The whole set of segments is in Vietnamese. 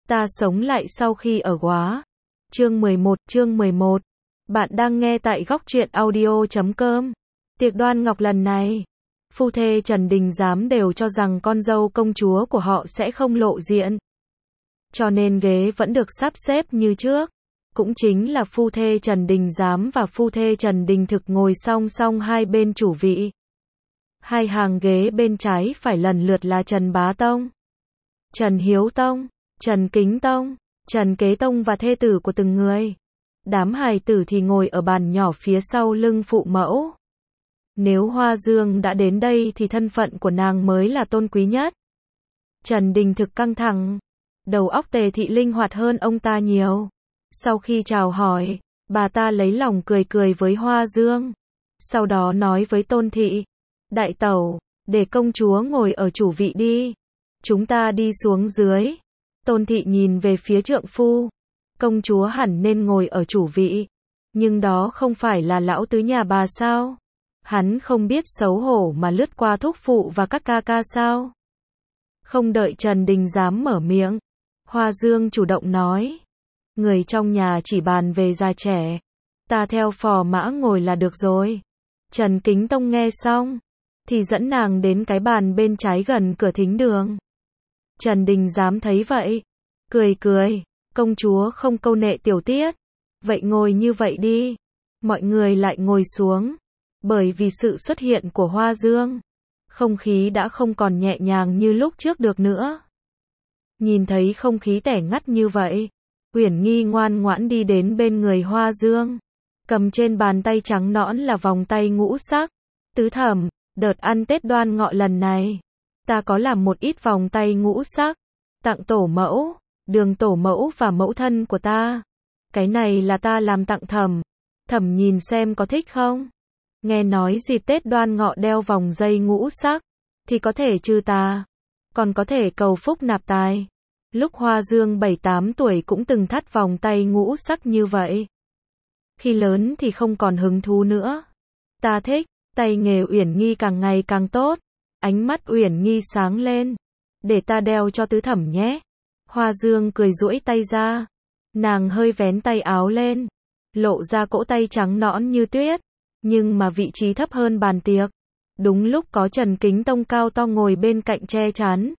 Ta sống lại sau khi ở Góa. Chương 11. Bạn đang nghe tại góc truyện audio.com. Tiệc đoan ngọc lần này, phu thê Trần Đình Giám đều cho rằng con dâu công chúa của họ sẽ không lộ diện. Cho nên ghế vẫn được sắp xếp như trước. Cũng chính là phu thê Trần Đình Giám và phu thê Trần Đình Thực ngồi song song hai bên chủ vị. Hai hàng ghế bên trái phải lần lượt là Trần Bá Tông, Trần Hiếu Tông, Trần Kính Tông, Trần Kế Tông và thê tử của từng người. Đám hài tử thì ngồi ở bàn nhỏ phía sau lưng phụ mẫu. Nếu Hoa Dương đã đến đây thì thân phận của nàng mới là tôn quý nhất. Trần Đình Thực căng thẳng, đầu óc Tề Thị linh hoạt hơn ông ta nhiều. Sau khi chào hỏi, bà ta lấy lòng cười cười với Hoa Dương. Sau đó nói với Tôn Thị, đại tẩu, để công chúa ngồi ở chủ vị đi. Chúng ta đi xuống dưới. Tôn Thị nhìn về phía trượng phu. Công chúa hẳn nên ngồi ở chủ vị. Nhưng đó không phải là lão tứ nhà bà sao? Hắn không biết xấu hổ mà lướt qua thúc phụ và các ca ca sao? Không đợi Trần Đình Giám mở miệng, Hoa Dương chủ động nói. Người trong nhà chỉ bàn về già trẻ. Ta theo phò mã ngồi là được rồi. Trần Kính Tông nghe xong, thì dẫn nàng đến cái bàn bên trái gần cửa thính đường. Trần Đình Giám thấy vậy, cười cười, công chúa không câu nệ tiểu tiết. Vậy ngồi như vậy đi. Mọi người lại ngồi xuống. Bởi vì sự xuất hiện của Hoa Dương, không khí đã không còn nhẹ nhàng như lúc trước được nữa. Nhìn thấy không khí tẻ ngắt như vậy, Uyển Nghi ngoan ngoãn đi đến bên người Hoa Dương, cầm trên bàn tay trắng nõn là vòng tay ngũ sắc. Tứ thẩm, đợt ăn Tết Đoan Ngọ lần này, ta có làm một ít vòng tay ngũ sắc, tặng tổ mẫu, Đường tổ mẫu và mẫu thân của ta. Cái này là ta làm tặng thẩm, thẩm nhìn xem có thích không? Nghe nói dịp Tết Đoan Ngọ đeo vòng dây ngũ sắc, thì có thể trừ tà, còn có thể cầu phúc nạp tài. Lúc Hoa Dương 7-8 tuổi cũng từng thắt vòng tay ngũ sắc như vậy. Khi lớn thì không còn hứng thú nữa. Ta thích, tay nghề Uyển Nghi càng ngày càng tốt. Ánh mắt Uyển Nghi sáng lên. Để ta đeo cho tứ thẩm nhé. Hoa Dương cười duỗi tay ra. Nàng hơi vén tay áo lên, lộ ra cỗ tay trắng nõn như tuyết. Nhưng mà vị trí thấp hơn bàn tiệc. Đúng lúc có Trần Kính Tông cao to ngồi bên cạnh che chắn.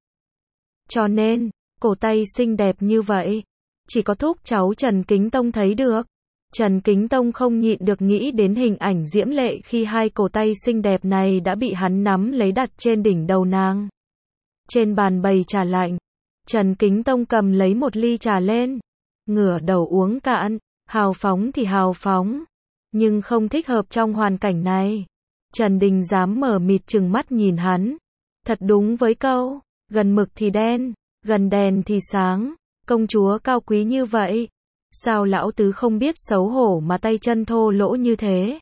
Cho nên, cổ tay xinh đẹp như vậy, chỉ có thúc cháu Trần Kính Tông thấy được. Trần Kính Tông không nhịn được nghĩ đến hình ảnh diễm lệ khi hai cổ tay xinh đẹp này đã bị hắn nắm lấy đặt trên đỉnh đầu nàng. Trên bàn bày trà lạnh, Trần Kính Tông cầm lấy một ly trà lên, ngửa đầu uống cạn, hào phóng thì hào phóng, nhưng không thích hợp trong hoàn cảnh này. Trần Đình Giám mở mịt trừng mắt nhìn hắn. Thật đúng với câu, gần mực thì đen, gần đèn thì sáng. Công chúa cao quý như vậy, sao lão tứ không biết xấu hổ mà tay chân thô lỗ như thế?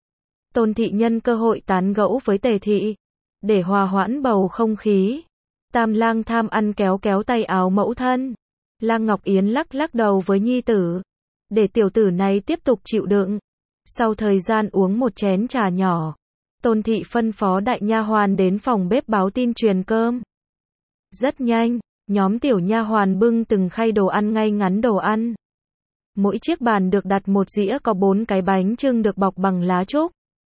Tôn Thị nhân cơ hội tán gẫu với Tề Thị, để hòa hoãn bầu không khí. Tam Lang tham ăn kéo kéo tay áo mẫu thân. Lang Ngọc Yến lắc lắc đầu với nhi tử, để tiểu tử này tiếp tục chịu đựng. Sau thời gian uống một chén trà nhỏ, Tôn Thị phân phó đại nha hoàn đến phòng bếp báo tin truyền cơm. Rất nhanh, nhóm tiểu nha hoàn bưng từng khay đồ ăn ngay ngắn đồ ăn. Mỗi chiếc bàn được đặt một dĩa có 4 cái bánh chưng được bọc bằng lá trúc.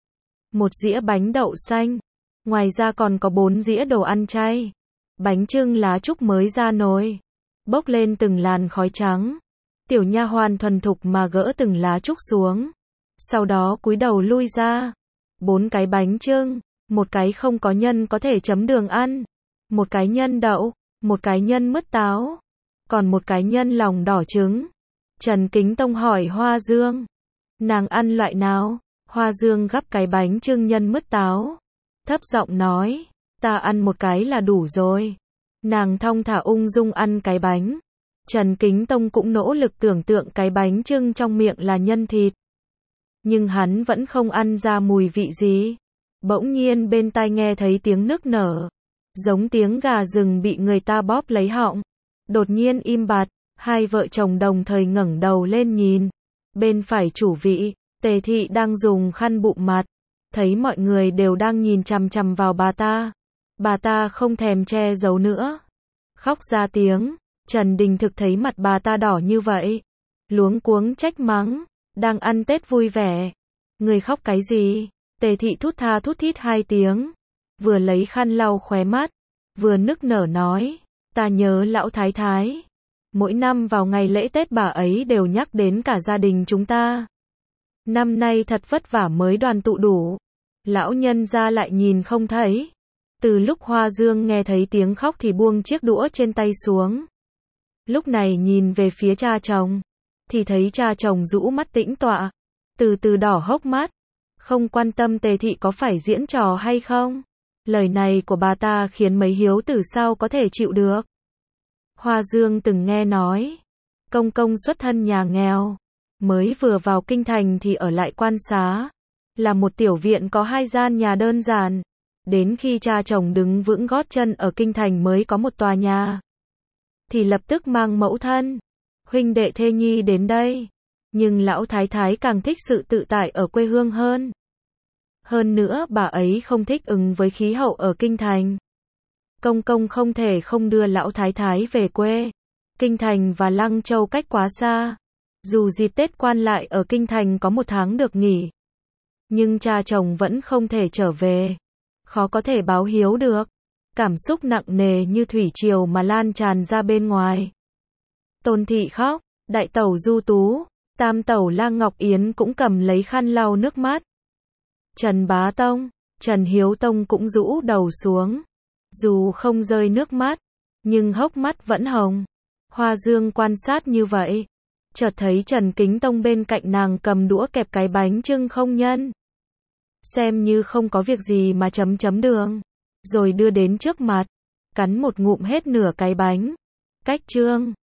Một dĩa bánh đậu xanh. Ngoài ra còn có 4 dĩa đồ ăn chay. Bánh chưng lá trúc mới ra nồi, bốc lên từng làn khói trắng. Tiểu nha hoàn thuần thục mà gỡ từng lá trúc xuống. Sau đó cúi đầu lui ra. 4 cái bánh chưng, một cái không có nhân có thể chấm đường ăn, một cái nhân đậu, một cái nhân mứt táo, còn một cái nhân lòng đỏ trứng. Trần Kính Tông hỏi Hoa Dương, nàng ăn loại nào? Hoa Dương gắp cái bánh chưng nhân mứt táo, thấp giọng nói, ta ăn một cái là đủ rồi. Nàng thong thả ung dung ăn cái bánh. Trần Kính Tông cũng nỗ lực tưởng tượng cái bánh chưng trong miệng là nhân thịt. Nhưng hắn vẫn không ăn ra mùi vị gì. Bỗng nhiên bên tai nghe thấy tiếng nức nở, giống tiếng gà rừng bị người ta bóp lấy họng. Đột nhiên im bặt, hai vợ chồng đồng thời ngẩng đầu lên nhìn. Bên phải chủ vị, Tề Thị đang dùng khăn bụm mặt. Thấy mọi người đều đang nhìn chằm chằm vào bà ta không thèm che giấu nữa. Khóc ra tiếng, Trần Đình Thực thấy mặt bà ta đỏ như vậy, luống cuống trách mắng, đang ăn Tết vui vẻ, người khóc cái gì? Tề thị thút tha thút thít 2 tiếng, vừa lấy khăn lau khóe mắt, vừa nức nở nói, ta nhớ lão thái thái. Mỗi năm vào ngày lễ Tết bà ấy đều nhắc đến cả gia đình chúng ta. Năm nay thật vất vả mới đoàn tụ đủ. Lão nhân gia lại nhìn không thấy. Từ lúc Hoa Dương nghe thấy tiếng khóc thì buông chiếc đũa trên tay xuống. Lúc này nhìn về phía cha chồng, thì thấy cha chồng rũ mắt tĩnh tọa, từ từ đỏ hốc mắt, không quan tâm Tề thị có phải diễn trò hay không. Lời này của bà ta khiến mấy hiếu tử sao có thể chịu được. Hoa Dương từng nghe nói, công công xuất thân nhà nghèo, mới vừa vào kinh thành thì ở lại quan xá, là một tiểu viện có 2 gian nhà đơn giản. Đến khi cha chồng đứng vững gót chân ở kinh thành mới có một tòa nhà, thì lập tức mang mẫu thân, huynh đệ thê nhi đến đây. Nhưng lão thái thái càng thích sự tự tại ở quê hương hơn. Hơn nữa bà ấy không thích ứng với khí hậu ở kinh thành. Công công không thể không đưa lão thái thái về quê. Kinh thành và Lăng Châu cách quá xa. Dù dịp Tết quan lại ở kinh thành có 1 tháng được nghỉ, nhưng cha chồng vẫn không thể trở về. Khó có thể báo hiếu được. Cảm xúc nặng nề như thủy triều mà lan tràn ra bên ngoài. Tôn thị khóc, đại tẩu Du Tú, tam tẩu La Ngọc Yến cũng cầm lấy khăn lau nước mắt. Trần Bá Tông, Trần Hiếu Tông cũng rũ đầu xuống. Dù không rơi nước mắt, nhưng hốc mắt vẫn hồng. Hoa Dương quan sát như vậy, chợt thấy Trần Kính Tông bên cạnh nàng cầm đũa kẹp cái bánh chưng không nhân. Xem như không có việc gì mà chấm đường, rồi đưa đến trước mặt, cắn một ngụm hết nửa cái bánh. Cách trương.